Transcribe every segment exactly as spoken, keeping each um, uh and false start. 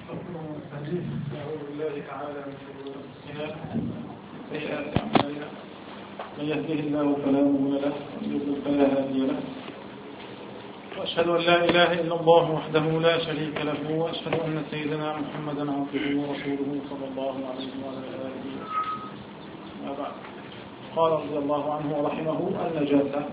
أعوذ بالله تعالى من شرور أنفسنا سيئات أعمالنا من يهده الله فلا مضل له ومن يضلل فلا هادي له وأشهد أن لا إله إلا الله وحده لا شريك له وأشهد أن سيدنا محمدا عبده ورسوله صلى الله عليه وعلى آله وسلم. ما بعد، قال رضي الله عنه ورحمه النجاسة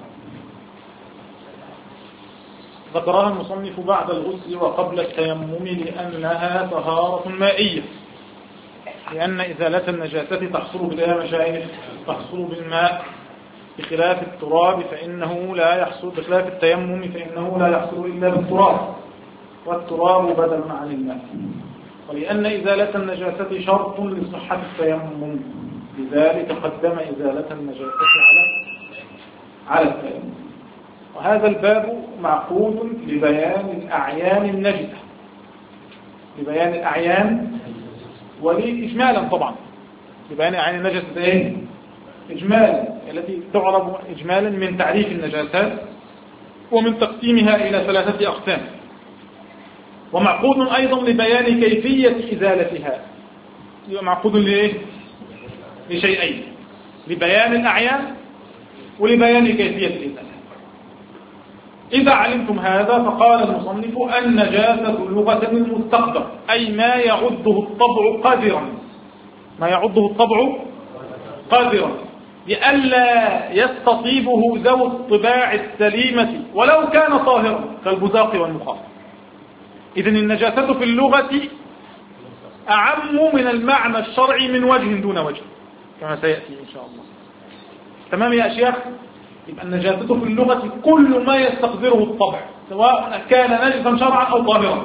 ذكرها المصنف بعد الغسل وقبل التيمم لأنها طهارة مائية، لأن إزالة النجاسة تحصل بالإيه مشايخ؟ تحصل بالماء، بخلاف التراب فإنه لا يحصل، بخلاف التيمم فإنه لا يحصل إلا بالتراب، والتراب بدل عن الماء. ولأن إزالة النجاسة شرط لصحة التيمم، لذلك قدم إزالة النجاسة على على التيمم. وهذا الباب معقود لبيان الأعيان النجسة، لبيان الأعيان ولإجمالا طبعا، لبيان أعيان النجسة إيه؟ إجمالا، التي تعرف إجمالا من تعريف النجاسات ومن تقسيمها إلى ثلاثة أقسام. ومعقود أيضا لبيان كيفية إزالتها، معقود لإيه؟ لشيئين، لبيان الأعيان ولبيان كيفية الإزالة. إذا علمتم هذا فقال المصنف النجاسة لغة المستقدر، أي ما يعده الطبع قادرا، ما يعده الطبع قادرا لئلا يستطيبه ذو الطباع السليمة ولو كان طاهرا كالبزاق والمخاط. إذن النجاسة في اللغة أعم من المعنى الشرعي من وجه دون وجه كما سيأتي إن شاء الله. تمام يا أشياخ؟ يبقى النجاسة في اللغة كل ما يستقدره الطبع، سواء كان نجسا شرعا أو طاهرا،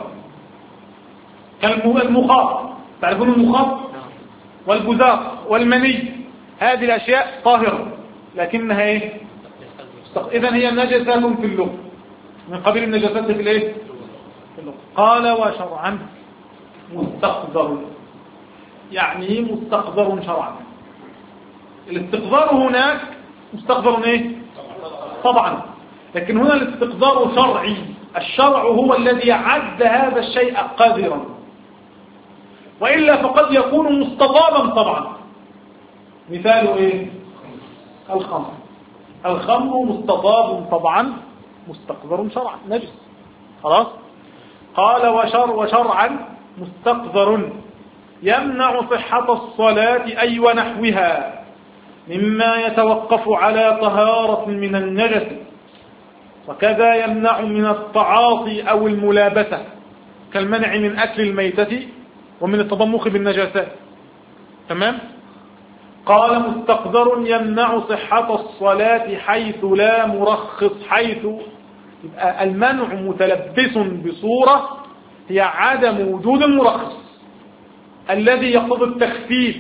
كالمخاط، تعرفون المخاط والبزاق والمني، هذه الأشياء طاهرة لكنها إيه؟ إذن هي نجسة في اللغة، من قبيل النجاسات في الإيه؟ في اللغة. قال وشرعا مستقدر، يعني مستقدر شرعا. الاستقدار هناك مستقدر ايه؟ طبعا، لكن هنا الاستقدار شرعي، الشرع هو الذي عد هذا الشيء قادرا، وإلا فقد يكون مستطابا طبعا. مثال ايه؟ الخمر، الخمر مستطاب طبعا مستقدر شرعا نجس، خلاص. قال وشر وشرعا مستقدر يمنع صحة الصلاة أي ونحوها مما يتوقف على طهارة من النجس، وكذا يمنع من التعاطي أو الملابسة كالمنع من أكل الميتة ومن التضمخ بالنجاسات. تمام؟ قال مستقدر يمنع صحة الصلاة حيث لا مرخص، حيث يبقى المنع متلبس بصورة هي عدم وجود المرخص الذي يقتضي التخفيف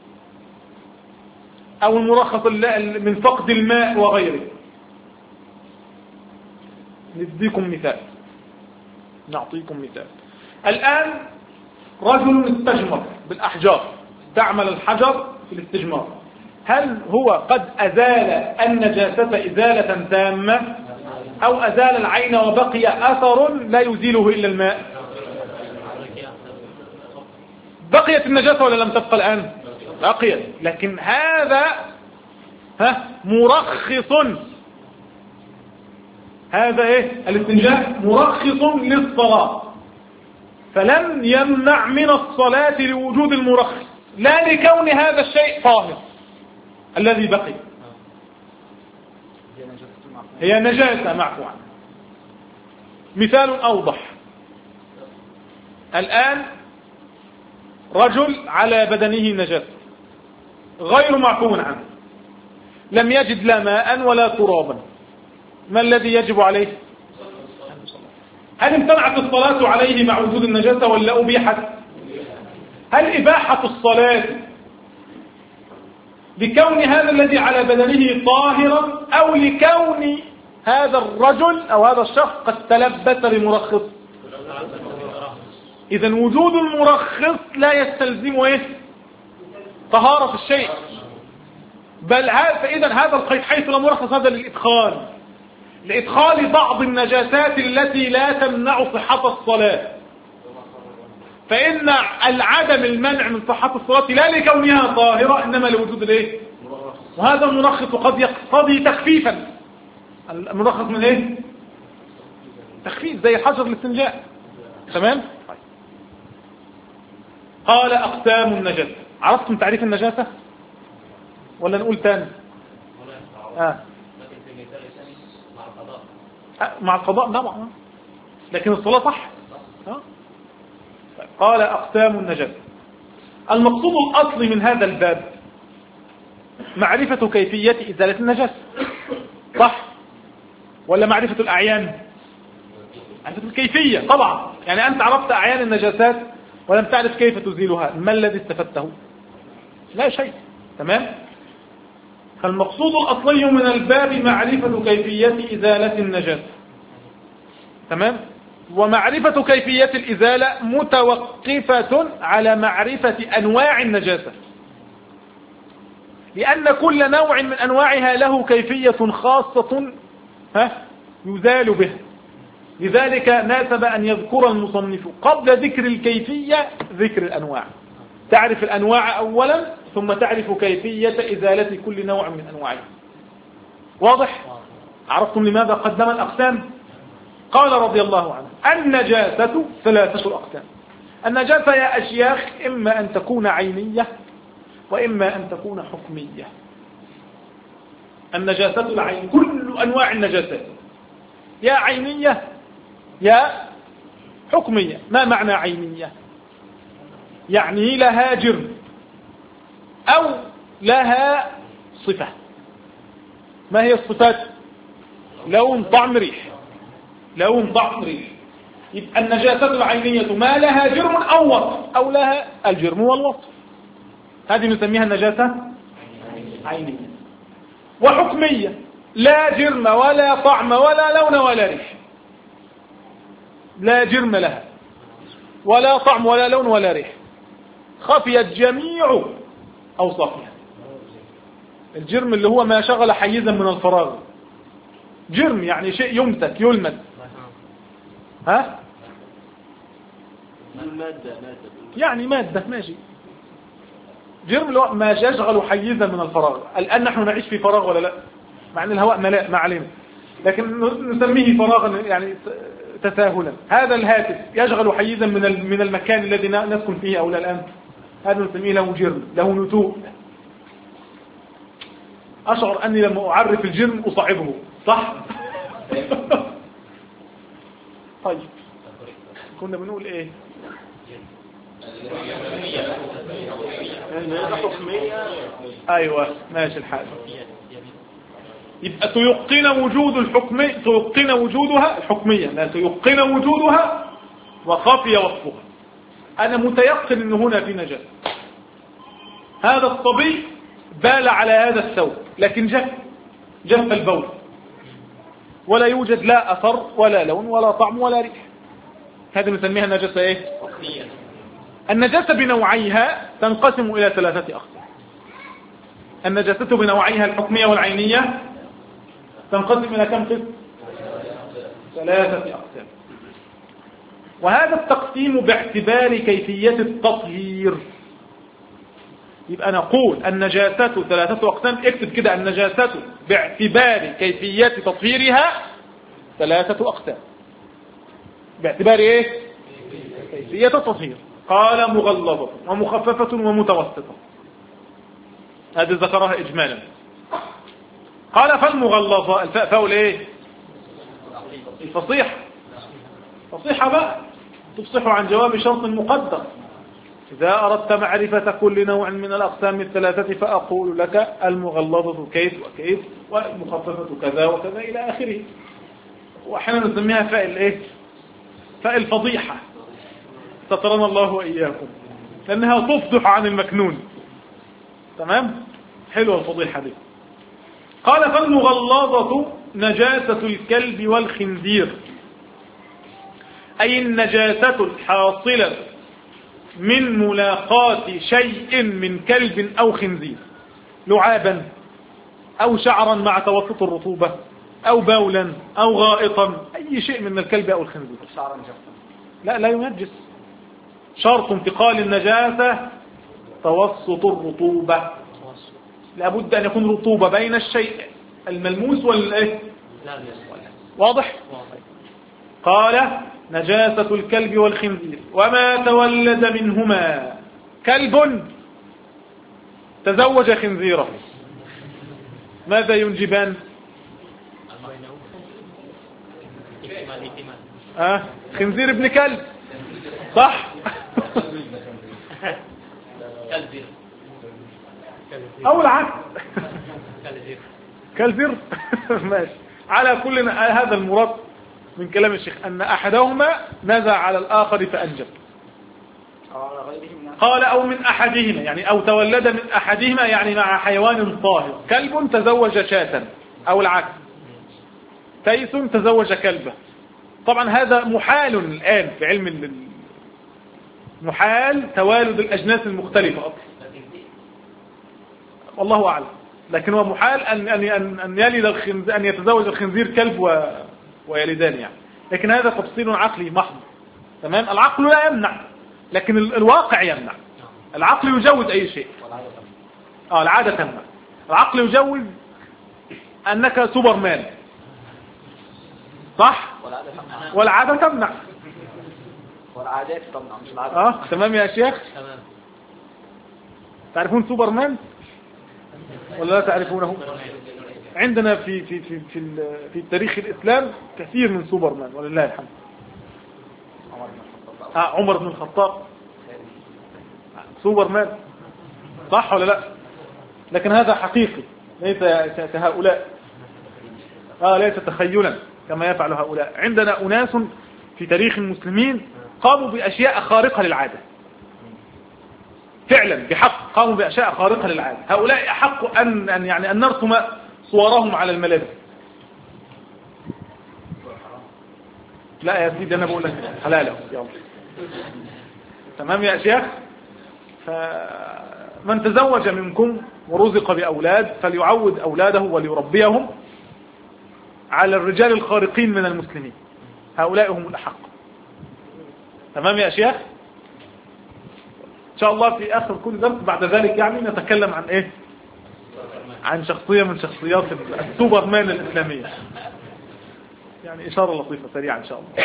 أو المرخص من فقد الماء وغيره. نديكم مثال، نعطيكم مثال. الآن رجل استجمر بالأحجار، استعمل الحجر في الاستجمار، هل هو قد أزال النجاسة إزالة تامة أو أزال العين وبقي أثر لا يزيله إلا الماء؟ بقيت النجاسة ولا لم تبقى الآن؟ بقيت، لكن هذا ها مرخص، هذا ايه؟ الاستنجاء مرخص للصلاة، فلم يمنع من الصلاة لوجود المرخص، لا لكون هذا الشيء طاهر الذي بقي. هي نجاسة معفو عنها. مثال أوضح، الآن رجل على بدنه نجاسة غير معفو عنه، لم يجد لا ماء ولا ترابا، ما الذي يجب عليه؟ هل امتنعت الصلاة عليه مع وجود النجاسة ولا أبيحت؟ هل إباحة الصلاة لكون هذا الذي على بدنه طاهرا أو لكون هذا الرجل أو هذا الشخص قد تلبس بمرخص؟ إذن وجود المرخص لا يستلزم إيه؟ طهارة الشيء، بل فإذا هذا القيد حيث لا مرخص هذا للإدخال، لإدخال بعض النجاسات التي لا تمنع صحة الصلاة. فإن العدم المنع من صحة الصلاة لا لكونها طاهرة إنما لوجود الايه؟ وهذا الملخص قد يقتضي تخفيفا. الملخص من ايه؟ تخفيف زي حجر الاستنجاء. تمام. قال أقسام النجاسة. عرفتم تعريف النجاسة ولا نقول تاني؟ آه. مع القضاء طبعا، لكن الصلاة صح. آه. قال أقسام النجاسة. المقصود الأصلي من هذا الباب معرفة كيفية إزالة النجاسة، صح ولا معرفة الأعيان؟ معرفة الكيفية طبعا. يعني أنت عرفت أعيان النجاسات ولم تعرف كيف تزيلها، ما الذي استفدته؟ لا شيء. تمام. فالمقصود الأصلي من الباب معرفة كيفية إزالة النجاسة. تمام. ومعرفة كيفية الإزالة متوقفة على معرفة أنواع النجاسة، لأن كل نوع من أنواعها له كيفية خاصة ها يزال به. لذلك ناسب أن يذكر المصنف قبل ذكر الكيفية ذكر الأنواع. تعرف الأنواع أولا ثم تعرف كيفية إزالة كل نوع من أنواعها. واضح؟ عرفتم لماذا قدم الأقسام؟ قال رضي الله عنه: النجاسة ثلاثة أقسام. النجاسة يا أشياخ إما أن تكون عينية وإما أن تكون حكمية. النجاسة العين كل أنواع النجاسات يا عينية يا حكمية. ما معنى عينية؟ يعني لها جرم أو لها صفة. ما هي الصفات؟ لون طعم ريح. لون طعم ريح. يبقى النجاسة العينية ما لها جرم أو وصف أو لها الجرم والوصف، هذه نسميها النجاسة عينية. وحكمية لا جرم ولا طعم ولا لون ولا ريح، لا جرم لها ولا طعم ولا لون ولا ريح، خفيت جميع أوصافها. الجرم اللي هو ما شغل حيزا من الفراغ. جرم يعني شيء يمسك يلمس. ها يعني مادة ماشي. جرم اللي هو ما يشغل حيزا من الفراغ. الآن نحن نعيش في فراغ ولا لا؟ مع ان الهواء ملاء ما علينا، لكن نسميه فراغا يعني تساهلا. هذا الهاتف يشغل حيزا من من المكان الذي نسكن فيه أو لا الآن، هذا نسميه له جرم، له نتوء. أشعر أني لما أعرف الجرم أصعبه، صح؟ طيب كنا بنقول إيه؟ أيوة ماشي الحال. يبقى تيقن وجود الحكمية، تيقن وجودها الحكمية، لا تيقن وجودها وخفي وصفها. أنا متيقن أن هنا في نجاسة. هذا الصبي بال على هذا الثوب لكن جف جف البول ولا يوجد لا أثر ولا لون ولا طعم ولا ريح، هذه نسميها النجاسة إيه؟ النجاسة بنوعيها تنقسم إلى ثلاثة أقسام. النجاسة بنوعيها الحكمية والعينية تنقسم إلى كم قسم؟ ثلاثة أقسام. وهذا التقسيم باعتبار كيفية التطهير. يبقى نقول النجاسة ثلاثة أقسام. اكتب كده: النجاسة باعتبار كيفية تطهيرها ثلاثة أقسام. باعتبار إيه؟ كيفية التطهير. قال: مغلظة ومخففة ومتوسطة. هذه ذكرها إجمالا. قال: فالمغلظة الفاء فاول إيه؟ الفصيح. فصيحة بقى تفصح عن جواب شرط مقدر. إذا أردت معرفة كل نوع من الأقسام الثلاثة فأقول لك المغلظة كيف وكيف والمخففة كذا وكذا إلى آخره. وأحيانا نسميها فاء الإيه؟ فاء الفضيحة، سترنا الله وإياكم، لأنها تفضح عن المكنون. تمام؟ حلوة الفضيحة دي. قال: فالمغلظة نجاسة الكلب والخنزير، أي النجاسة الحاصلة من ملاقاة شيء من كلب أو خنزير، لعابا أو شعرا مع توسط الرطوبة أو بولا أو غائطا، أي شيء من الكلب أو الخنزير. شعرا جفا؟ لا لا ينجس. شرط انتقال النجاسة توسط الرطوبة، لابد أن يكون رطوبة بين الشيء الملموس والإيه؟ واضح؟ قال نجاسة الكلب والخنزير وما تولد منهما. كلب تزوج خنزيره ماذا ينجبان؟ آه خنزير ابن كلب صح؟ أو العكس كالزر ماشي. على كل هذا المراد من كلام الشيخ أن أحدهما نزع على الآخر فأنجب. قال أو من أحدهما يعني أو تولد من أحدهما يعني مع حيوان طاهر. كلب تزوج شاة أو العكس، تيس تزوج كلبة. طبعا هذا محال الآن في علم ال... محال توالد الأجناس المختلفة أصلا والله أعلم، لكن هو محال أن أن أن يلد الخنزير أن يتزوج الخنزير كلب و... ويلدان يعني، لكن هذا تفصيل عقلي محض. تمام. العقل لا يمنع لكن الواقع يمنع. العقل يجوز أي شيء، اه العادة تمنع. العقل يجوز أنك سوبرمان صح، والعادة تمنع. والعادات تمنع مش العادة. اه تمام يا شيخ. تمام. تعرفون سوبرمان ولا لا تعرفونه؟ عندنا في في في في, في تاريخ الإسلام كثير من سوبرمان ولله الحمد. آه عمر بن الخطاب سوبرمان صح ولا لا؟ لكن هذا حقيقي ليس كهؤلاء، اه ليس تخيلا كما يفعل هؤلاء. عندنا أناس في تاريخ المسلمين قاموا بأشياء خارقة للعادة فعلا، بحق قاموا بأشياء خارقة للعادة. هؤلاء أحق أن أن يعني أن نرسم صورهم على الملابس. لا يا سيدي أنا بقول لك حلاله يلا. تمام يا شيخ. فمن تزوج منكم ورزق بأولاد فليعود أولاده وليربيهم على الرجال الخارقين من المسلمين، هؤلاء هم الأحق. تمام يا شيخ. إن شاء الله في آخر كل درس بعد ذلك يعني نتكلم عن إيه؟ عن شخصية من شخصيات السوبرمان الإسلامية، يعني إشارة لطيفة سريعة إن شاء الله.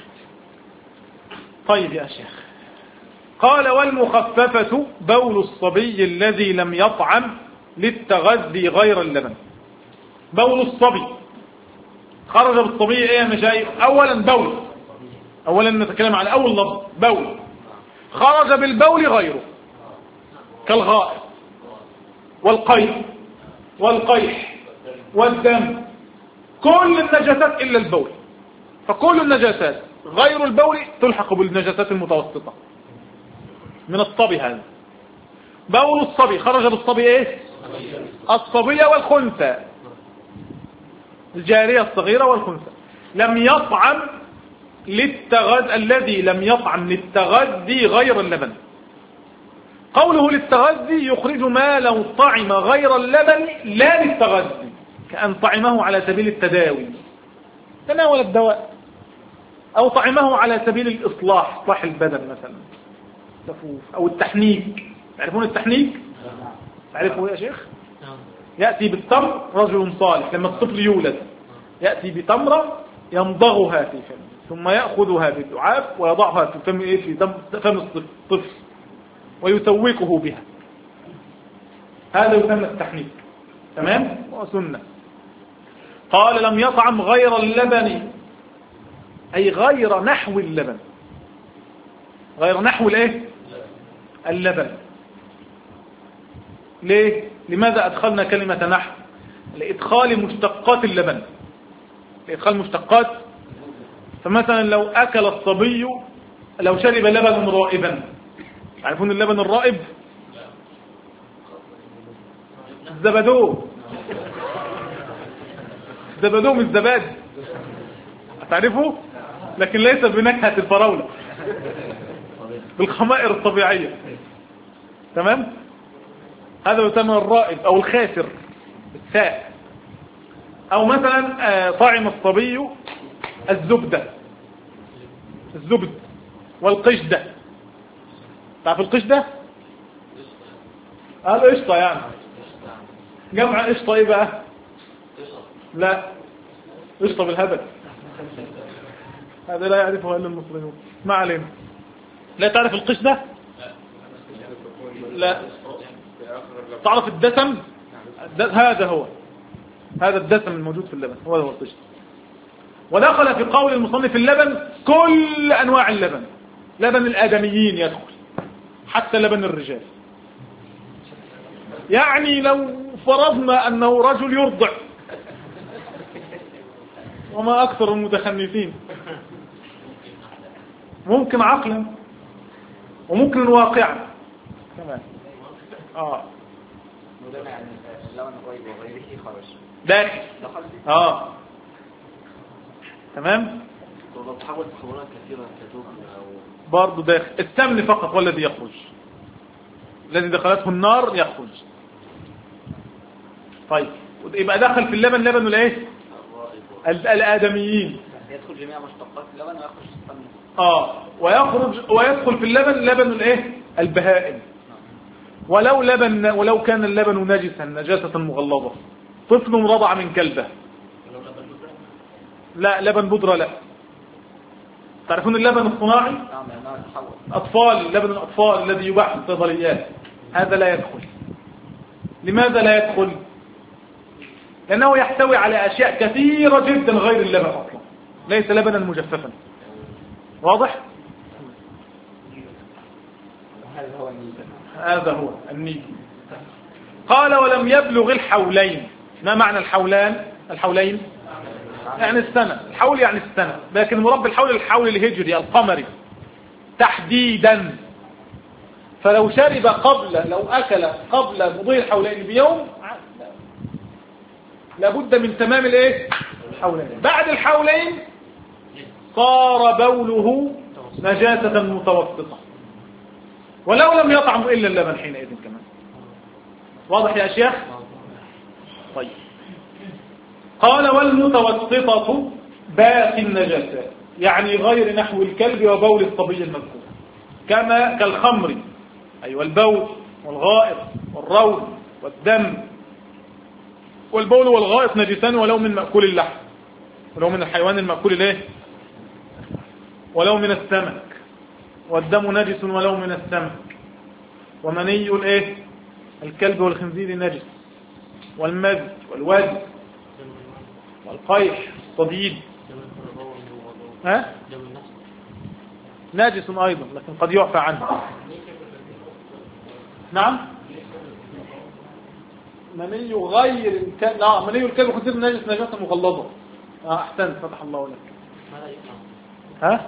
طيب يا شيخ. قال والمخففة بول الصبي الذي لم يطعم للتغذي غير اللبن. بول الصبي خرج بالصبي ايه يا مشايخ؟ اولا بول، اولا نتكلم على اول لفظ بول. خرج بالبول غيره كالغائط والقيء والقيح والدم، كل النجاسات الا البول. فكل النجاسات غير البول تلحق بالنجاسات المتوسطة من الصبي. هذا بول الصبي خرج بالصبي ايه؟ الصبية والخنثى، الجارية الصغيرة والخنثى. لم يطعم للتغذي، الذي لم يطعم للتغذي غير اللبن. قوله للتغذي يخرج ما لو طعم غير اللبن لا للتغذي، كأن طعمه على سبيل التداوي تناول الدواء، أو طعمه على سبيل الإصلاح، إصلاح البدن مثلا أو التحنيك. تعرفون التحنيك؟ تعرفوا يا شيخ؟ يأتي بالتمر رجل صالح لما الطفل يولد يأتي بتمرة يمضغها في فمه ثم يأخذها باللعاب ويضعها في فم إيه في دم فم الطفل ويسوقه بها. هذا يسمى التحنيك. تمام؟ وسنة. قال لم يطعم غير اللبن، أي غير نحو اللبن، غير نحو الايه؟ اللبن. ليه؟ لماذا أدخلنا كلمة نحو؟ لإدخال مشتقات اللبن، لإدخال مشتقات. فمثلا لو أكل الصبي، لو شرب لبن رائبا، تعرفون اللبن الرائب؟ الزبدو، الزبدو من الزباد، تعرفوا؟ لكن ليس بنكهة الفراولة، بالخمائر الطبيعية. تمام؟ هذا يسمى الرائب أو الخاسر بالثاء. أو مثلا طعم الصبي الزبدة، الزبد والقشدة، تعرف القش ده؟ قال قشطة يعني. جمع قشطة ايه بقى؟ لا قشطة بالهبل، هذا لا يعرفه الا المصريون. ما علينا. لا تعرف القش ده؟ لا. تعرف الدسم؟ هذا هو، هذا الدسم الموجود في اللبن هو هو القش. ودخل في قول المصنف اللبن كل انواع اللبن، لبن الادميين يدخل حتى لبن الرجال. يعني لو فرضنا انه رجل يرضع، وما اكثر المتخنثين، ممكن عقلا وممكن واقعا كمان. اه داخل اه تمام. برضه داخل السمن فقط والذي يخرج، الذي دخلته النار يخرج. طيب يبقى دخل في اللبن لبن الايه؟ الادميين. يدخل جميع مشتقات اللبن ويخرج السمن. اه ويخرج ويدخل في اللبن لبن الايه؟ البهائم. ولو لبن ولو كان اللبن نجسا نجاسة مغلظة، طفل رضع من كلبه. لا لبن بودرة لا. تعرفون اللبن الصناعي؟ أطفال، لبن الأطفال الذي يباع في الصيدليات، هذا لا يدخل. لماذا لا يدخل؟ لأنه يحتوي على أشياء كثيرة جدا غير اللبن أصلا، ليس لبنا مجففا. واضح؟ هذا هو النيل. قال ولم يبلغ الحولين. ما معنى الحولان؟ الحولين يعني السنة، الحول يعني السنة، لكن مراد بالحول الحول الهجري القمري تحديدا. فلو شرب قبل لو أكل قبل مضي الحولين بيوم لابد من تمام الايه؟ الحولين. بعد الحولين صار بوله نجاسة متوسطة، ولو لم يطعم إلا اللبن حينئذ كمان. واضح يا شيخ؟ طيب. قال والمتوسطة باقي النجاسات، يعني غير نحو الكلب وبول الصبي المذكور، كما كالخمر أي والبول والغائط والروث والدم. والبول والغائط نجسان ولو من مأكول اللحم، ولو من الحيوان المأكول الايه؟ ولو من السمك. والدم نجس ولو من السمك. ومني الايه؟ الكلب والخنزير نجس. والمزج والوزن والقيح الصديد ها ناجس ايضا لكن قد يعفى عنه. نعم مني غير الكلب، لا مني الكلب والخنزير نجس نجاسة مغلظة. اه احسنت فتح الله لك. ها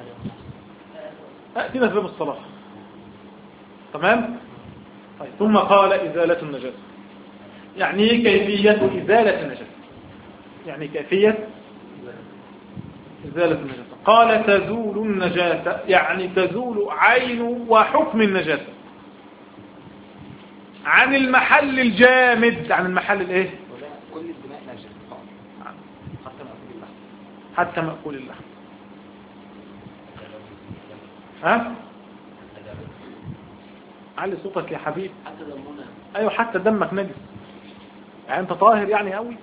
اتينا في باب الصلاة. تمام. طيب. ثم قال إزالة النجاسة، يعني كيفية إزالة النجاسة، يعني كيفية إزالة النجاسة. قال تزول النجاسة يعني تزول عين وحكم النجاسة عن المحل الجامد. عن المحل الايه؟ كل الدماء نجسة حتى مأكول اللحم. حتى مأكول اللحم. ها علي صوتك يا حبيب. حتى دمنا. ايوه حتى دمك نجس، يعني انت طاهر يعني قوي.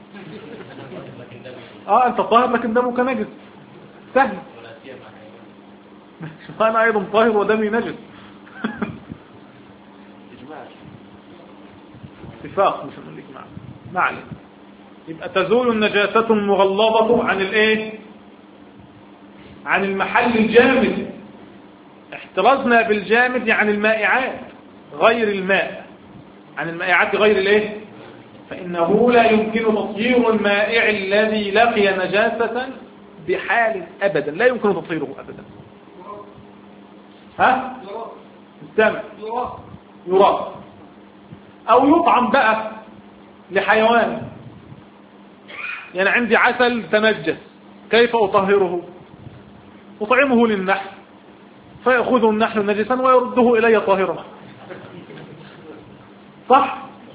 اه انت طاهر لكن دمك نجس، سهل. انا ايضا طاهر ودمي نجس. اتفاق مش هنقول لك معنا. ما علينا. يبقى تزول النجاسة المغلظة عن الايه؟ عن المحل الجامد. احترزنا بالجامد يعني المائعات غير الماء، عن المائعات غير الايه؟ فإنه لا يمكن تطهير المائع الذي لقي نجاسة بحال أبدا، لا يمكن تطهيره أبدا. ها؟ السمع يرى أو يطعم بقى لحيوان. يعني عندي عسل تنجس، كيف أطهره؟ أطعمه للنحل فيأخذه النحل نجسا ويرده إلي طاهرا. صح؟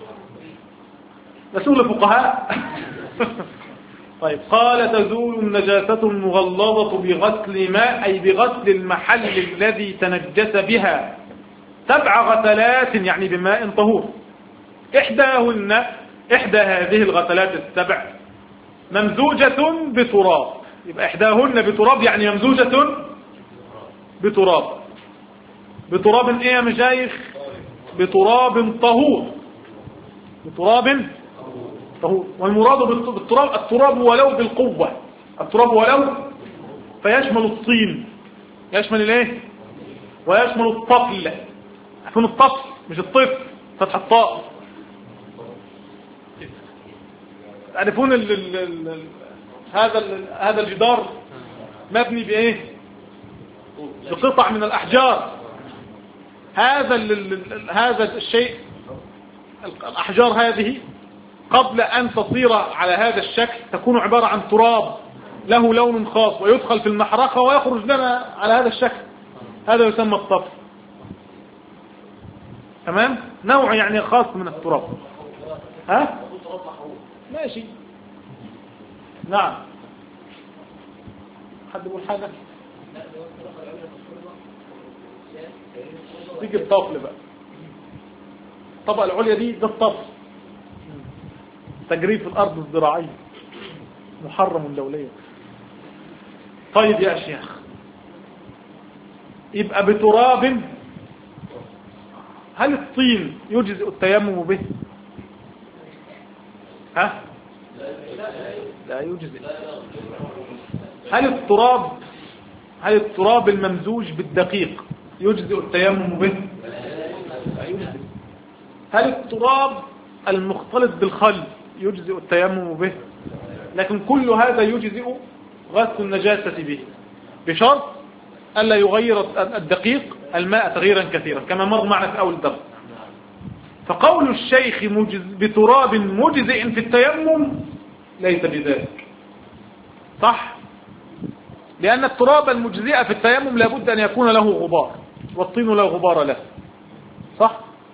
رسول الفقهاء. طيب. قال تزول النجاسة المغلظة بغسل ماء أي بغسل المحل الذي تنجس بها سبع غسلات يعني بماء طهور، إحداهن إحدى هذه الغسلات السبع ممزوجة بتراب، يبقى إحداهن بتراب يعني ممزوجة بتراب. بتراب إيه يا مشايخ؟ بتراب طهور، بتراب طهور. والمراد بالتراب التراب ولو بالقوة، التراب ولو، فيشمل الطين، يشمل الايه، ويشمل الطفل، يكون الطفل مش الطفل فتح الطاء. تعرفون ال ال ال هذا ال هذا الجدار مبني بايه؟ بقطع من الاحجار. هذا ال هذا الشيء، الاحجار هذه قبل ان تصير على هذا الشكل تكون عبارة عن تراب له لون خاص، ويدخل في المحرقة ويخرج لنا على هذا الشكل، هذا يسمى الطفل. تمام؟ نوع يعني خاص من التراب. ها؟ ماشي. نعم. حد يقول حاجة؟ تيجي الطفل بقى، الطبقة العليا دي ده الطفل، تجريف الأرض الزراعية محرم دوليا. طيب يا شيخ، يبقى بتراب، هل الطين يجزئ التيمم به؟ ها؟ لا يجزئ. هل التراب هل التراب الممزوج بالدقيق يجزئ التيمم به؟ لا يجزئ. هل التراب المختلط بالخل يجزئ التيمم به؟ لكن كل هذا يجزئ غسل النجاسة به، بشرط ألا يغير الدقيق الماء تغييرا كثيرا كما مر معنا في أول درس. فقول الشيخ مجز بتراب مجزئ في التيمم ليس بذلك، صح؟ لأن التراب المجزئ في التيمم لابد أن يكون له غبار، والطين لا غبار له، صح؟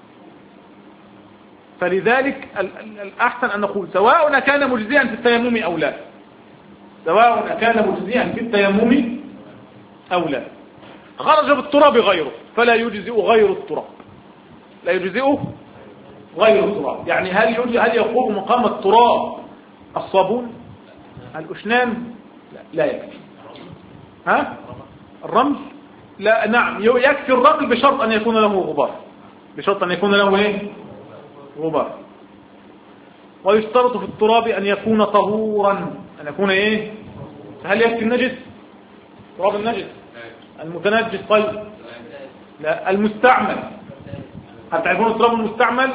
فلذلك الأحسن أن نقول سواء كان مجزئا في التيمم أو لا، سواء كان مجزئا في التيمم أو لا، خرج بالتراب غيره فلا يجزئ غير التراب، لا يجزئ غير التراب. يعني هل يجزئ هل يقوم مقام التراب الصابون، الأشنان؟ لا, لا يكفي. ها؟ الرمل؟ لا، نعم يكفي الرمل بشرط أن يكون له غبار، بشرط أن يكون له ايه؟ غبار. ويشترط في التراب أن يكون طهورا، أن يكون ايه؟ هل يكفي النجس؟ تراب النجس المتنجس؟ طيب لا، المستعمل، هل تعرفون التراب المستعمل؟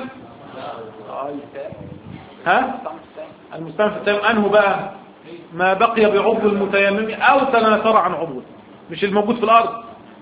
ها؟ المستعمل في التيمم أنه بقى ما بقي بعضو المتيمم أو تناثر عن عضو، مش الموجود في الأرض.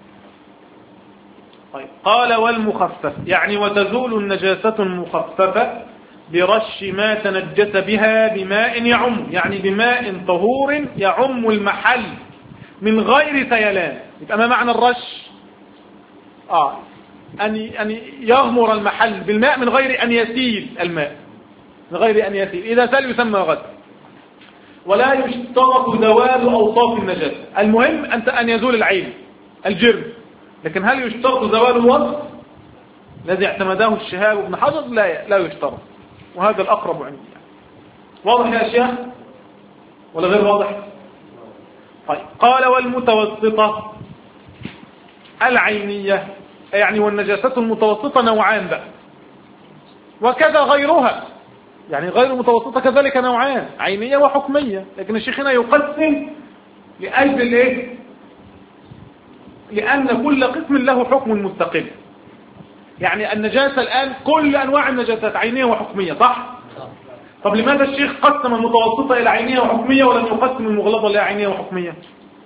طيب قال والمخفف، يعني وتزول النجاسة المخففة برش ما تنجس بها بماء يعم، يعني بماء طهور يعم المحل من غير سيلان. يبقى ما معنى الرش؟ آه أن أن يغمر المحل بالماء من غير أن يسيل الماء، من غير أن يسيل، إذا سال يسمى غسل. ولا يشترط زوال أوصاف النجاسة، المهم أنت أن يزول العين الجرم، لكن هل يشترط زوال الوصف الذي اعتمده الشهاب بن حجر؟ لا لا يشترط، وهذا الأقرب عندي. واضح يا شيخ ولا غير واضح؟ طيب قال والمتوسطة العينية، يعني والنجاسة المتوسطة نوعان بقى، وكذا غيرها، يعني غير المتوسطة كذلك نوعان، عينية وحكمية، لكن الشيخ هنا يقسم لأجل الايه؟ لأن كل قسم له حكم مستقل. يعني النجاسة الآن كل أنواع النجاسات عينية وحكمية، صح؟ طب لماذا الشيخ قسم المتوسطة إلى عينية وحكمية ولم يقسم المغلظة إلى عينية وحكمية؟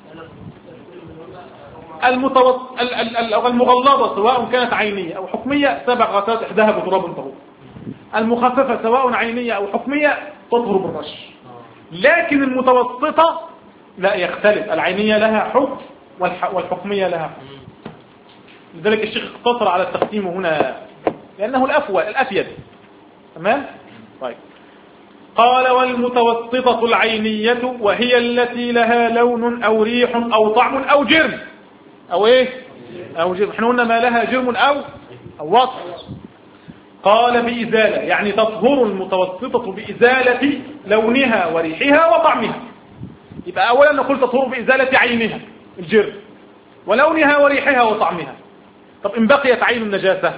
المتوسط المغلظة سواء كانت عينية أو حكمية سبع غسلات إحداها بتراب طهور. المخففة سواء عينية أو حكمية تطهر بالرش. لكن المتوسطة لا يختلف، العينية لها حكم والحكمية لها حكم. لذلك الشيخ اقتصر على التقسيم هنا لأنه الأفول الأفيد. تمام؟ طيب قال والمتوسطة العينية وهي التي لها لون أو ريح أو طعم أو جرم، أو إيه؟ أو جرم. احنا قلنا ما لها جرم أو أو وصف. قال بإزالة يعني تطهر المتوسطة بإزالة لونها وريحها وطعمها. يبقى أولا نقول تطهر بإزالة عينها الجرد ولونها وريحها وطعمها. طب إن بقيت عين النجاسة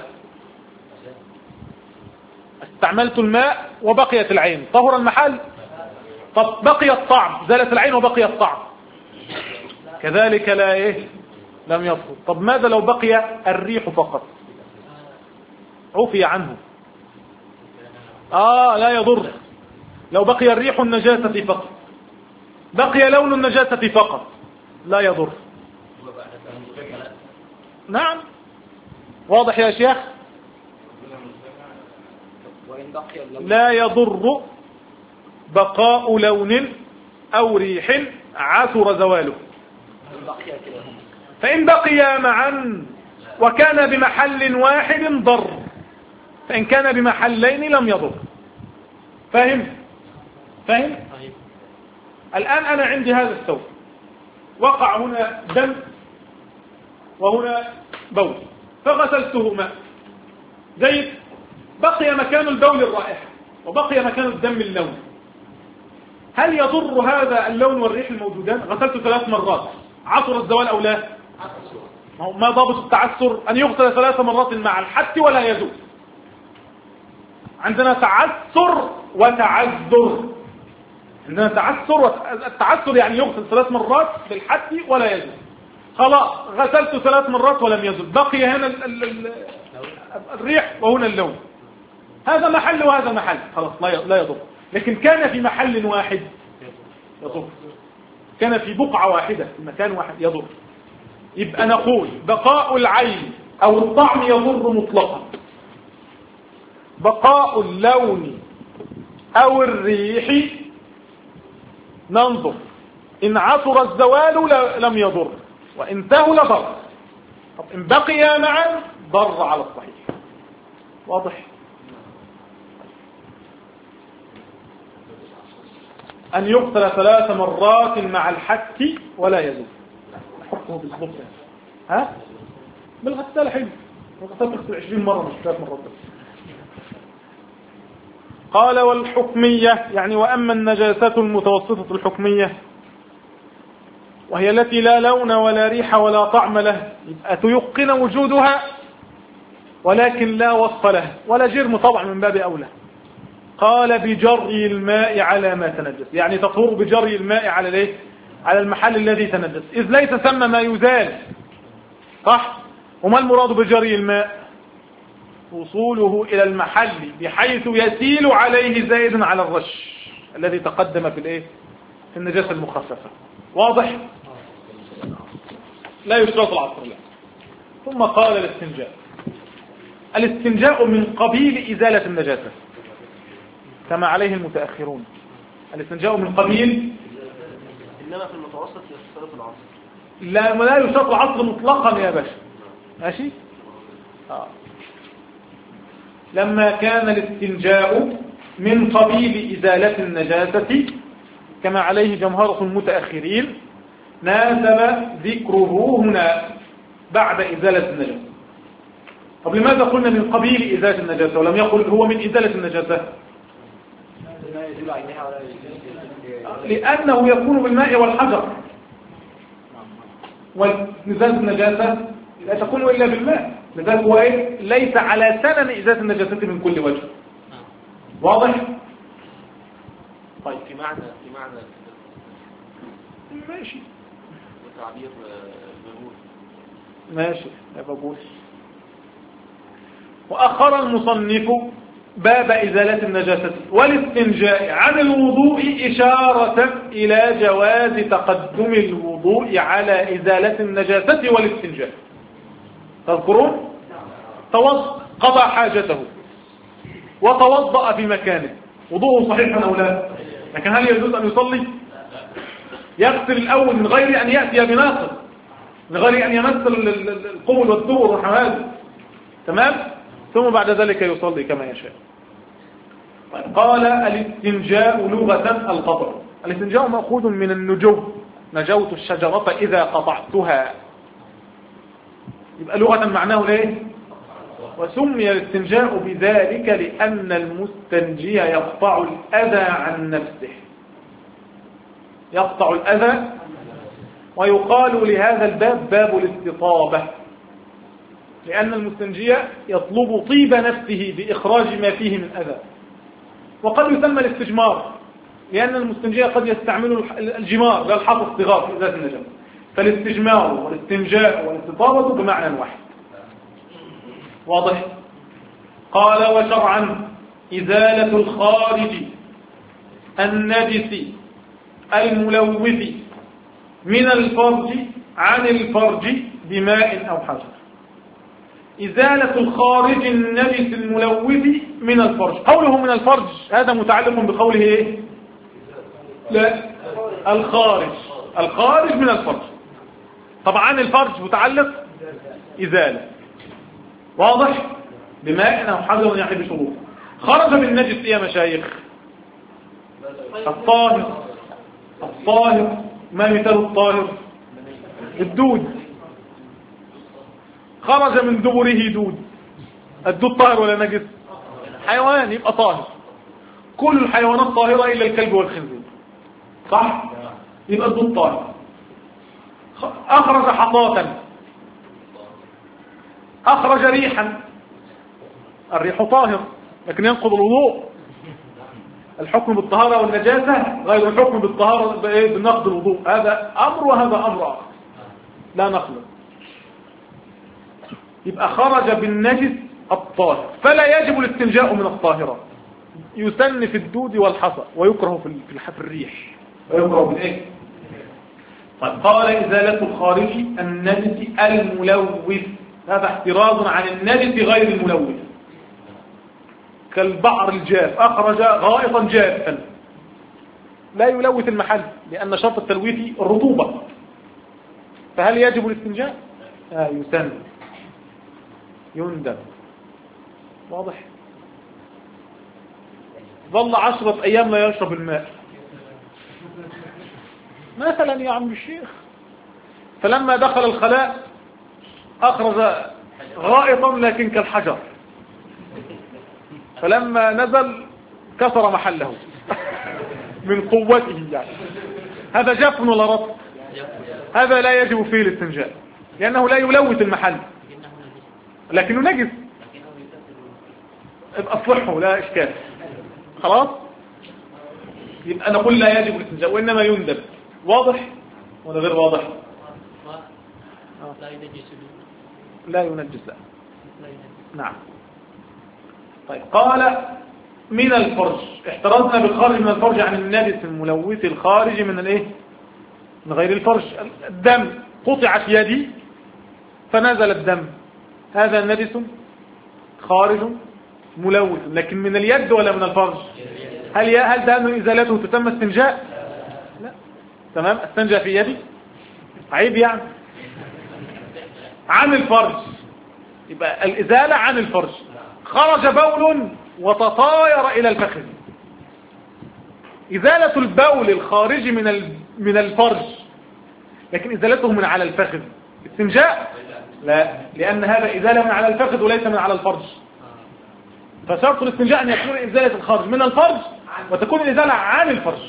استعملت الماء وبقيت العين طهر المحل. طب بقي الطعم زالت العين وبقي الطعم كذلك لا إيه لم يطهر. طب ماذا لو بقي الريح فقط عفي عنه؟ آه لا يضر. لو بقي الريح النجاسة فقط بقي لون النجاسة فقط لا يضر. نعم واضح يا شيخ. لا يضر بقاء لون أو ريح عثر زواله. فإن بقي معا وكان بمحل واحد ضر، فإن كان بمحلين لم يضر. فاهم فاهم الآن أنا عندي هذا الثوب وقع هنا دم وهنا بول فغسلته ماء زيت، بقي مكان البول الرائحة وبقي مكان الدم اللون. هل يضر هذا اللون والريح الموجودان؟ غسلته ثلاث مرات عصر الزوال أو لا؟ ما ضابط التعثر؟ أن يغسل ثلاث مرات مع الحث ولا يزول. عندنا تعثر وتعذر. عندنا تعثر، التعثر يعني يغسل ثلاث مرات بالحث ولا يزول. خلاص غسلت ثلاث مرات ولم يزول، بقي هنا ال ال ال الريح وهنا اللون. هذا محل وهذا محل، خلاص لا يضر. لكن كان في محل واحد يضر، كان في بقعة واحدة في مكان واحد يضر. يبقى نقول بقاء العين أو الطعم يضر مطلقا، بقاء اللون أو الريح ننظر إن عثر الزوال لم يضر وإن تهل ضر. طب إن بقي معا ضر على الصحيح. واضح؟ أن يغسل ثلاث مرات مع الحك ولا يزول. حكمه بالضبط. ها؟ بالغسالة حلو، الغسالة تغسل عشرين مرة مش ثلاث مرات بس. قال والحكمية يعني وأما النجاسة المتوسطة الحكمية وهي التي لا لون ولا ريح ولا طعم له، يبقى تيقن وجودها ولكن لا وصف له ولا جرم طبعا من باب أولى. قال بجري الماء على ما تنجس، يعني تطهر بجري الماء على الايه؟ على المحل الذي تنجس، إذ ليس ثم ما يزال. صح؟ وما المراد بجري الماء؟ وصوله إلى المحل بحيث يسيل عليه زائد على الرش الذي تقدم في الايه؟ في النجاسة المخففة. واضح؟ لا يشترط العصر لا. ثم قال الاستنجاء. الاستنجاء من قبيل إزالة النجاسة كما عليه المتأخرون. الاستنجاء من قبيل، إنما في المتوسط يشترط العصر. لا لا يشترط العصر مطلقا يا باشا. ماشي؟ آه. لما كان الاستنجاء من قبيل إزالة النجاسة كما عليه جمهرة المتأخرين ناسب ذكره هنا بعد إزالة النجاسة. طب لماذا قلنا من قبيل إزالة النجاسة ولم يقل هو من إزالة النجاسة؟ لأنه يكون بالماء والحجر، وإزالة النجاسة لا تكون إلا بالماء، لذلك هو إيه؟ ليس على سنن إزالة النجاسة من كل وجه. واضح؟ طيب في معنى في معنى ماشي وتعبير بقول ماشي يا بقول. وأخر المصنف باب إزالة النجاسة والاستنجاء عن الوضوء إشارة إلى جواز تقدم الوضوء على إزالة النجاسة والاستنجاء. تذكرون؟ قضى حاجته وتوضأ في مكانه، وضوءه صحيح أو لا؟ لكن هل يجوز أن يصلي؟ يغسل الأول من غير أن يأتي بناقض، من غير أن يمثل القبل والدبر والحماد، تمام؟ ثم بعد ذلك يصلي كما يشاء. قال الاستنجاء لغة القطع. الاستنجاء مأخوذ من النجو، نجوت الشجرة إذا قطعتها، يبقى لغة معناه ليه؟ وسمي الاستنجاء بذلك لأن المستنجي يقطع الأذى عن نفسه، يقطع الأذى. ويقال لهذا الباب باب الاستطابة، لأن المستنجي يطلب طيب نفسه بإخراج ما فيه من أذى. وقد يسمى الاستجمار لأن المستنجي قد يستعمل الجمار لا الحظ الصغار في إزالة النجاسة. فالاستجمار والاستنجاء والاستطابة بمعنى واحد. واضح؟ قال وشرعا إزالة الخارج النجس الملوث من الفرج عن الفرج بماء أو حجر. إزالة الخارج النجس الملوث من الفرج، قوله من الفرج هذا متعلق بقوله إيه؟ لا، الخارج، الخارج من الفرج. طبعا الفرج متعلق إزالة، واضح؟ بماء أو حجر يعني بشروط. خرج بالنجس يا مشايخ الطاهر، الطاهر ما مثال الطاهر؟ الدود. خرج من دبره دود، الدود طاهر ولا نجس؟ حيوان يبقى طاهر. كل الحيوانات طاهرة إلا الكلب والخنزير، صح؟ يبقى الدود طاهر. أخرج حصاة، أخرج ريحا، الريح طاهر لكن ينقض الوضوء. الحكم بالطهارة والنجاسة غير الحكم بالطهارة بنقض الوضوء، هذا أمر وهذا أمر آخر لا نخلط. يبقى خرج بالنجس الطاهر، فلا يجب الاستنجاء من الطاهرات. يسن في الدود والحصى ويكره في الريح ويكره بالإيه؟ قال إزالة الخارج النجس الملوث، هذا احتراز عن النجس غير الملوث. كالبعر الجاف، أخرج غائطا جافا لا يلوث المحل لأن شرط التلويث الرطوبة، فهل يجب الاستنجاء؟ آه يسن، يندب. واضح؟ ظل عشرة أيام لا يشرب الماء مثلا يا عم الشيخ، فلما دخل الخلاء أخرج غائطا لكن كالحجر، فلما نزل كسر محله من قوته يعني. هذا جف ولا رطب؟ هذا لا يجب فيه الاستنجاء لأنه لا يلوث المحل لكنه نجس، أصلحه لا إشكال. خلاص، يبقى نقول لا يجب الاستنجاء وإنما يندب. واضح ولا غير واضح؟ لا ينجس، لا ينجس، لا. نعم. طيب قال من الفرج، احترزنا بالخارج من الفرج عن النجس الملوث الخارج من الايه؟ من غير الفرج. الدم، قطعت يدي فنزل الدم، هذا نجس خارج ملوث لكن من اليد ولا من الفرج؟ هل هل ده ازالته تسمى استنجاء؟ لا. تمام، استنجى في يدي عيب يعني. عن الفرج، يبقى الازالة عن الفرج. خرج بول وتطاير الى الفخذ، ازالة البول الخارج من من الفرج لكن ازالته من على الفخذ استنجاء؟ لا، لان هذا ازالة من على الفخذ وليس من على الفرج. فشرط الاستنجاء ان يكون ازالة الخارج من الفرج وتكون الازالة عن الفرج.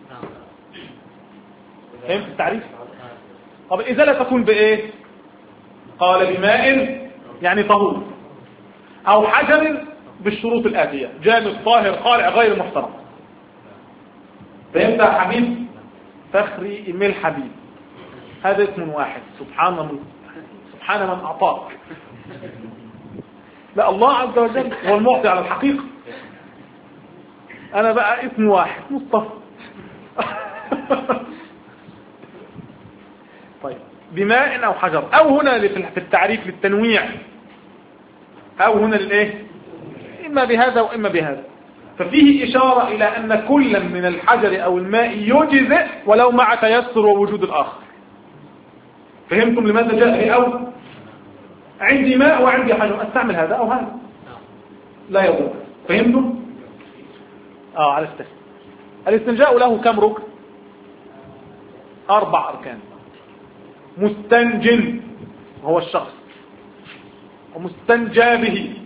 فهمت التعريف؟ طب الازالة تكون بايه؟ قال بماء يعني طهور او حجر بالشروط الآتية، جامد طاهر قالع غير محترم. فهمت يا حبيب؟ فخري إيميل حبيب، هذا اسم واحد. سبحان من سبحان من أعطاك. لا، الله عز وجل هو المعطي على الحقيقة. أنا بقى اسم واحد مصطفى. طيب بماء أو حجر، أو هنا في التعريف للتنويع، أو هنا للإيه؟ إما بهذا وإما بهذا. ففيه إشارة إلى أن كل من الحجر أو الماء يجزئ ولو مع تيسر ووجود الآخر. فهمتم لماذا جاء لي؟ أو عندي ماء وعندي حجر، أستعمل هذا أو هذا لا يضر. فهمتم؟ آه على السهل. الاستنجاء له كم ركن؟ أربع أركان. مستنجن هو الشخص، ومستنجى به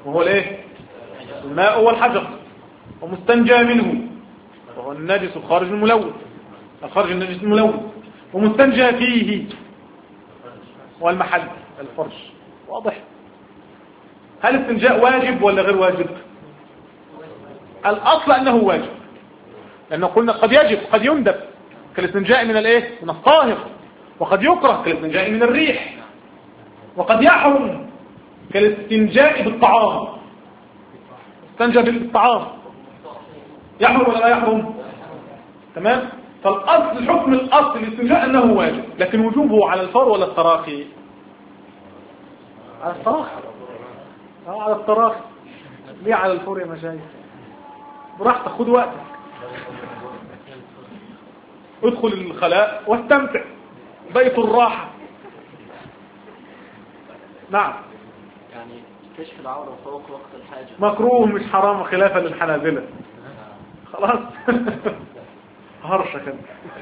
وهو الايه؟ الماء والحجر. ومستنجى منه وهو النجس الخارج الملوث، الخارج النجس الملوث. ومستنجى فيه والمحل الفرج. واضح؟ هل الاستنجاء واجب ولا غير واجب؟ الأصل أنه واجب، لأنه قلنا قد يجب قد يندب كالاستنجاء من الايه؟ من الطاهر، وقد يكره كالاستنجاء من الريح، وقد يحرم كالاستنجاء بالطعام. استنجى بالطعام يحرم ولا لا يحرم؟ تمام. فالأصل الحكم الأصل الاستنجاء أنه واجب، لكن وجوبه على الفور ولا التراخي؟ على التراخي. اه على التراخي. ليه على الفور يا مشايخ؟ براحتك، خد وقتك، ادخل الخلاء واستمتع، بيت الراحة. نعم. يعني كشف العورة فوق وقت الحاجة مكروه مش حرام، خلافا للحنابلة. خلاص. هرشة كده.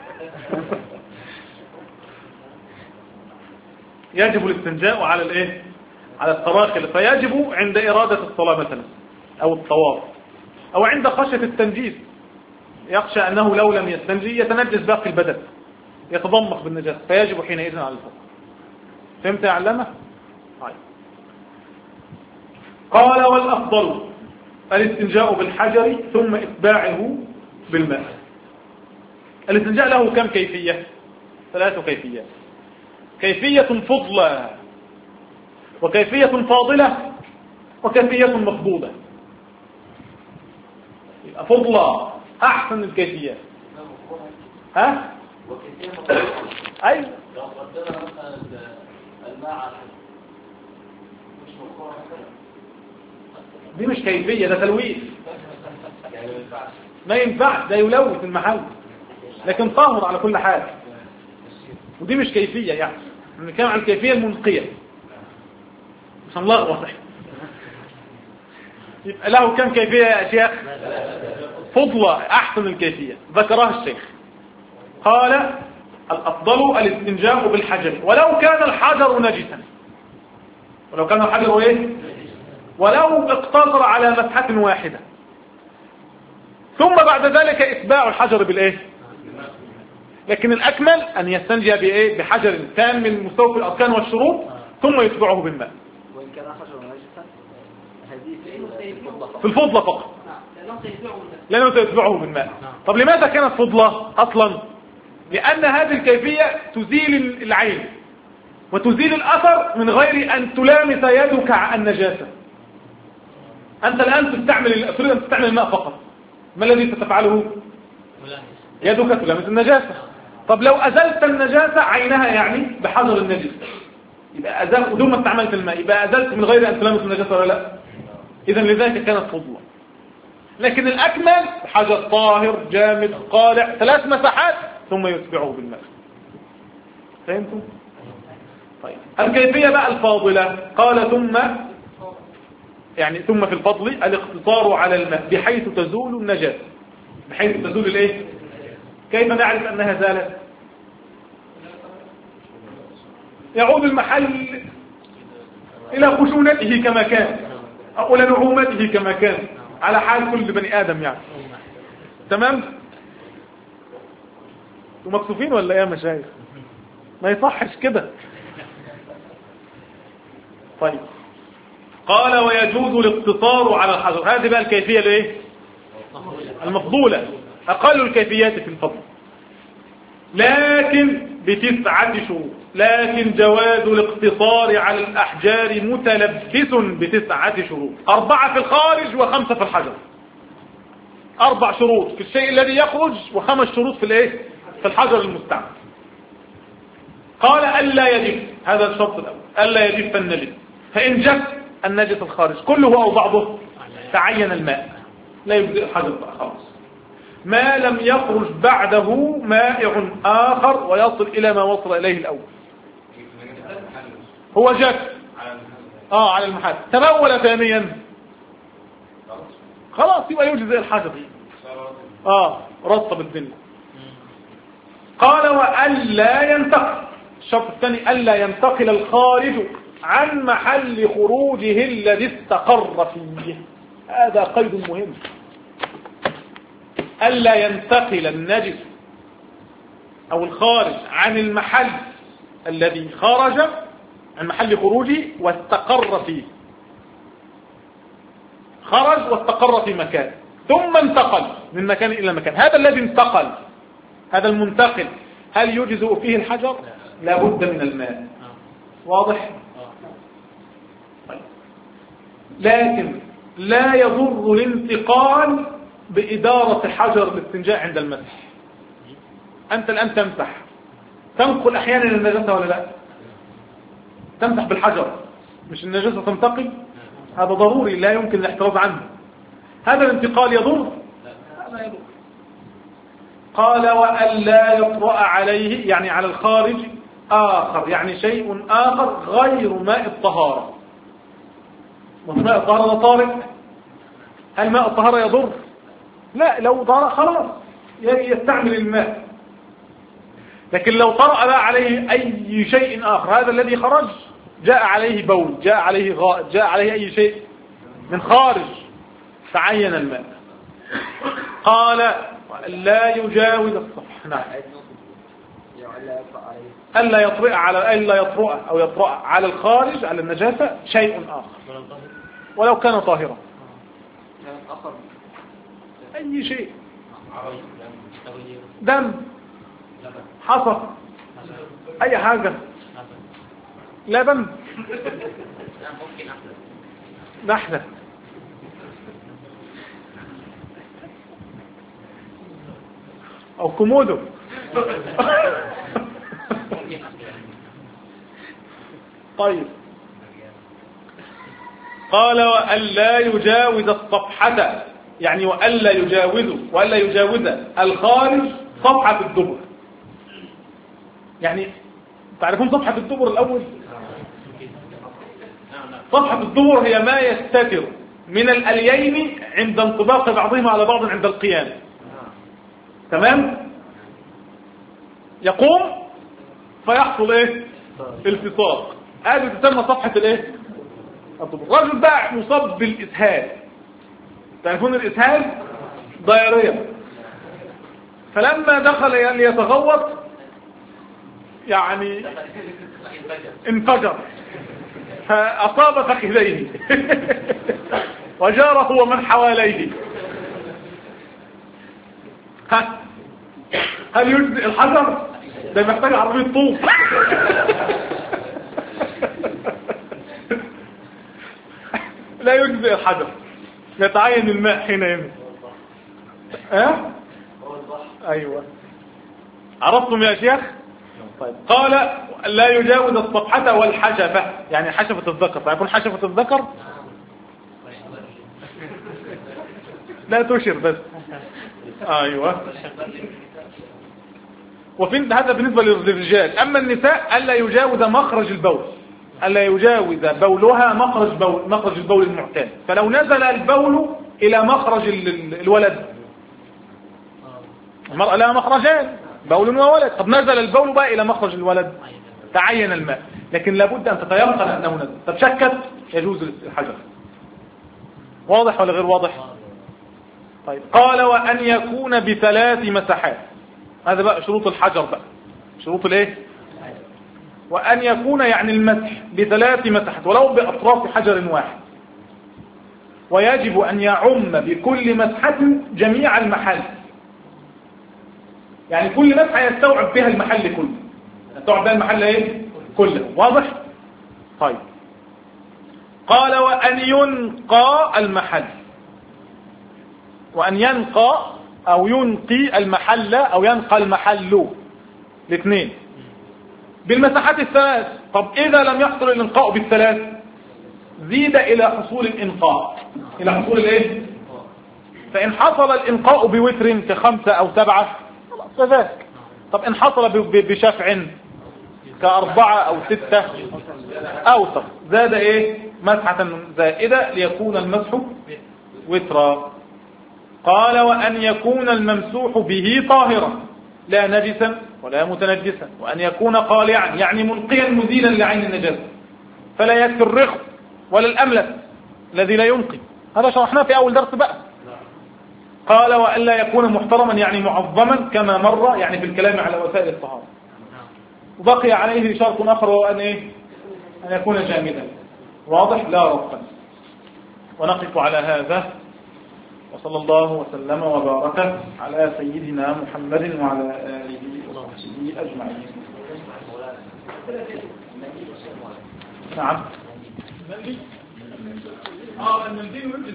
يجب الاستنجاء على الايه؟ على التراخي، فيجب عند إرادة الصلاة مثلا أو الطواف، أو عند خشية التنجيس، يخشى أنه لو لم يستنجي يتنجس باقي البدن، يتضمخ بالنجاسة، فيجب حينئذ على الفقه. فهمت يا علامة؟ طيب. قال والأفضل الاستنجاء بالحجر ثم إتباعه بالماء. الاستنجاء له كم كيفية؟ ثلاث كيفيات. كيفية فضلة، وكيفية فاضلة، وكيفية مفضولة. فضلة أحسن الكيفيات. ها؟ أيوة. لو قدرنا مثلا الماء على مش مفهوم دي مش كيفية، ده تلويث. ما ينفعش، ده يلوث المحل، لكن طاهر على كل حال. ودي مش كيفية، يعني بنتكلم عن الكيفية المنقية، مش هنلخبط احنا. يبقى له كم كيفية يا شيخ؟ فضلة أحسن الكيفية ذكرها الشيخ. قال الأفضل الاستنجاء بالحجر ولو كان الحجر نجسا، ولو كان الحجر ايه؟ ولو اقتصر على مسحة واحدة، ثم بعد ذلك اتباع الحجر بالايه؟ لكن الأكمل أن يستنجي بايه؟ بحجر كان من مستوفي الأركان والشروط ثم يتبعه بالماء. وإن كان حجر نجسا هذه في الفضلة فقط، لأنه سيتبعه بالماء. طب لماذا كانت فضلة أصلا؟ لأن هذه الكيفية تزيل العين وتزيل الأثر من غير أن تلامس يدك النجاسة. أنت الآن تستعمل تريد أن تستعمل الماء فقط، ما الذي ستفعله؟ يدك تلامس النجاسة. طب لو أزلت النجاسة عينها يعني بحجر النجس، يبقى أزلت بدون ما استعملت الماء، يبقى أزلت من غير أن تلامس النجاسة ولا لا؟ إذا لذلك كانت فضلة. لكن الأكمل حجر طاهر جامد قالع، ثلاث مساحات ثم يتبعه بالماء. فهمتم؟ طيب الكيفية بقى الفاضلة، قال ثم يعني ثم في الفضل الاقتصار على الماء بحيث تزول النجاسة. بحيث تزول الايه؟ كيف نعرف انها زالت؟ يعود المحل الى خشونته كما كان او الى نعومته كما كان، على حال كل بني ادم يعني. تمام؟ ومكسوفين ولا ايه يا مشايخ؟ ما يصحش كده. طيب قال ويجوز الاقتصار على الحجر. هذه بقى الكيفية الايه؟ المفضولة، اقل الكيفيات في الفضل، لكن بتسعة شروط. لكن جواز الاقتصار على الاحجار متلبس بتسعة شروط، اربعة في الخارج وخمسة في الحجر. اربع شروط في الشيء الذي يخرج وخمس شروط في الايه؟ في الحجر المستعمل. قال الا يجف، هذا الشرط الاول، الا يجف النجس. فان جف النجس الخارج كله او بعضه تعين الماء، لا يجزئ الحجر بقى خلاص، ما لم يخرج بعده مائع آخر ويصل إلى ما وصل إليه الأول. هو جف آه على المحل، تبول ثانيا خلاص يبقى يجزئ الحجر. آه رطب الدنيا. قال وألا ينتقل، الشرط الثاني ألا ينتقل الخارج عن محل خروجه الذي استقر فيه. هذا قيد مهم، ألا ينتقل النجس أو الخارج عن المحل الذي خرج عن محل خروجه واستقر فيه. خرج واستقر في مكان ثم انتقل من مكان إلى مكان. هذا الذي انتقل، هذا المنتقل، هل يجزئ فيه الحجر؟ لا بد من الماء. واضح؟ لكن لا يضر الانتقال بإدارة حجر الاستنجاء عند المسح. أنت الآن تمسح، تنقل أحيانا النجاسة ولا لا؟ تمسح بالحجر، مش النجاسة تنتقل؟ هذا ضروري لا يمكن الاحتراز عنه. هذا الانتقال يضر؟ لا يضر. قال وأن لا يطرأ عليه، يعني على الخارج آخر، يعني شيء آخر غير ماء الطهارة. وماء الطهارة ده طارئ. هل ماء الطهارة يضر؟ لا، لو طرأ خلاص يستعمل الماء. لكن لو طرأ بقى عليه أي شيء آخر، هذا الذي خرج جاء عليه بول، جاء عليه غائط، جاء عليه أي شيء من خارج، تعين الماء. قال لا يجاوز الصفح. نعم. ألا يطرأ على ألا يطرأ أو يطرأ على الخارج على النجاسة شيء آخر ولو كان طاهرا. أي شيء، دم، حصى، أي حاجة، لبن، نحلة، أو كومودو. طيب. قال وألا يجاوز الصفحة، يعني وألا يجاوز وألا يجاوز الخارج صفحة الدبر. يعني تعرفون صفحة الدبر الأول؟ صفحة الدبر هي ما يستتر من الأليين عند انطباق بعضهما على بعض عند القيام. تمام؟ يقوم فيحصل ايه؟ التصاق. هذه تسمى صفحة الايه؟ الدبر. الرجل بقى مصاب بالإسهال. تعرفون الإسهال؟ ضيرية. فلما دخل ليتغوط يعني انفجر فأصاب فخذيه وجاره ومن حواليه. ها هل يجزئ الحجر؟ ده محتاج عربية طوب. لا يجزئ الحجر، يتعين الماء حينئذ. ها ايوه، عرفتم يا شيخ؟ طيب. قال لا يجاوز الصفحة والحشفة، يعني حشفة الذكر. تعرفون حشفة الذكر؟ لا تشر بس. ايوه. وفي هذا بالنسبة للرجال. اما النساء الا يجاوز مخرج البول، الا يجاوز بولها مخرج بول مخرج البول المعتاد. فلو نزل البول الى مخرج الولد، المرأة لها مخرجان، بول وولد. طب نزل البول بقى الى مخرج الولد، تعين الماء. لكن لابد ان تتيقن انه نزل. طب شكت يجوز الحجر. واضح ولا غير واضح؟ طيب. قال وان يكون بثلاث مساحات. هذا بقى شروط الحجر بقى، شروط الايه؟ وان يكون يعني المسح بثلاث مساحات ولو باطراف حجر واحد. ويجب ان يعم بكل مسحة جميع المحل، يعني كل مسحة يستوعب بها المحل كله، يستوعب بها المحل ايه كله. واضح؟ طيب. قال وأن ينقى المحل، وأن ينقى أو ينقي المحل أو ينقى المحل، الاثنين بالمساحات الثلاث. طب إذا لم يحصل الانقاء بالثلاث زيد إلى حصول الانقاء، إلى حصول الايه؟ فإن حصل الانقاء بوتر كخمسة أو سبعة فذاك. طب إن حصل بشفع كأربعة أو ستة أوسط زاد إيه؟ مسحة زائدة ليكون المسح وترا. قال وأن يكون الممسوح به طاهرا لا نجسا ولا متنجسا، وأن يكون قالعا يعني منقيا مزيلا لعين النجاسة. فلا يكفي الرخو ولا الأملس الذي لا ينقي، هذا شرحناه في أول درس بقى. قال وألا يكون محترما يعني معظما كما مر يعني في الكلام على وسائل الطهارة. وبقي عليه شرط آخر وهو أن إيه؟ أن يكون جامدا واضح لا رفقا. ونقف على هذا، وصلى الله وسلم وبارك على سيدنا محمد وعلى آله وصحبه أجمعين. نعم. اه المنديل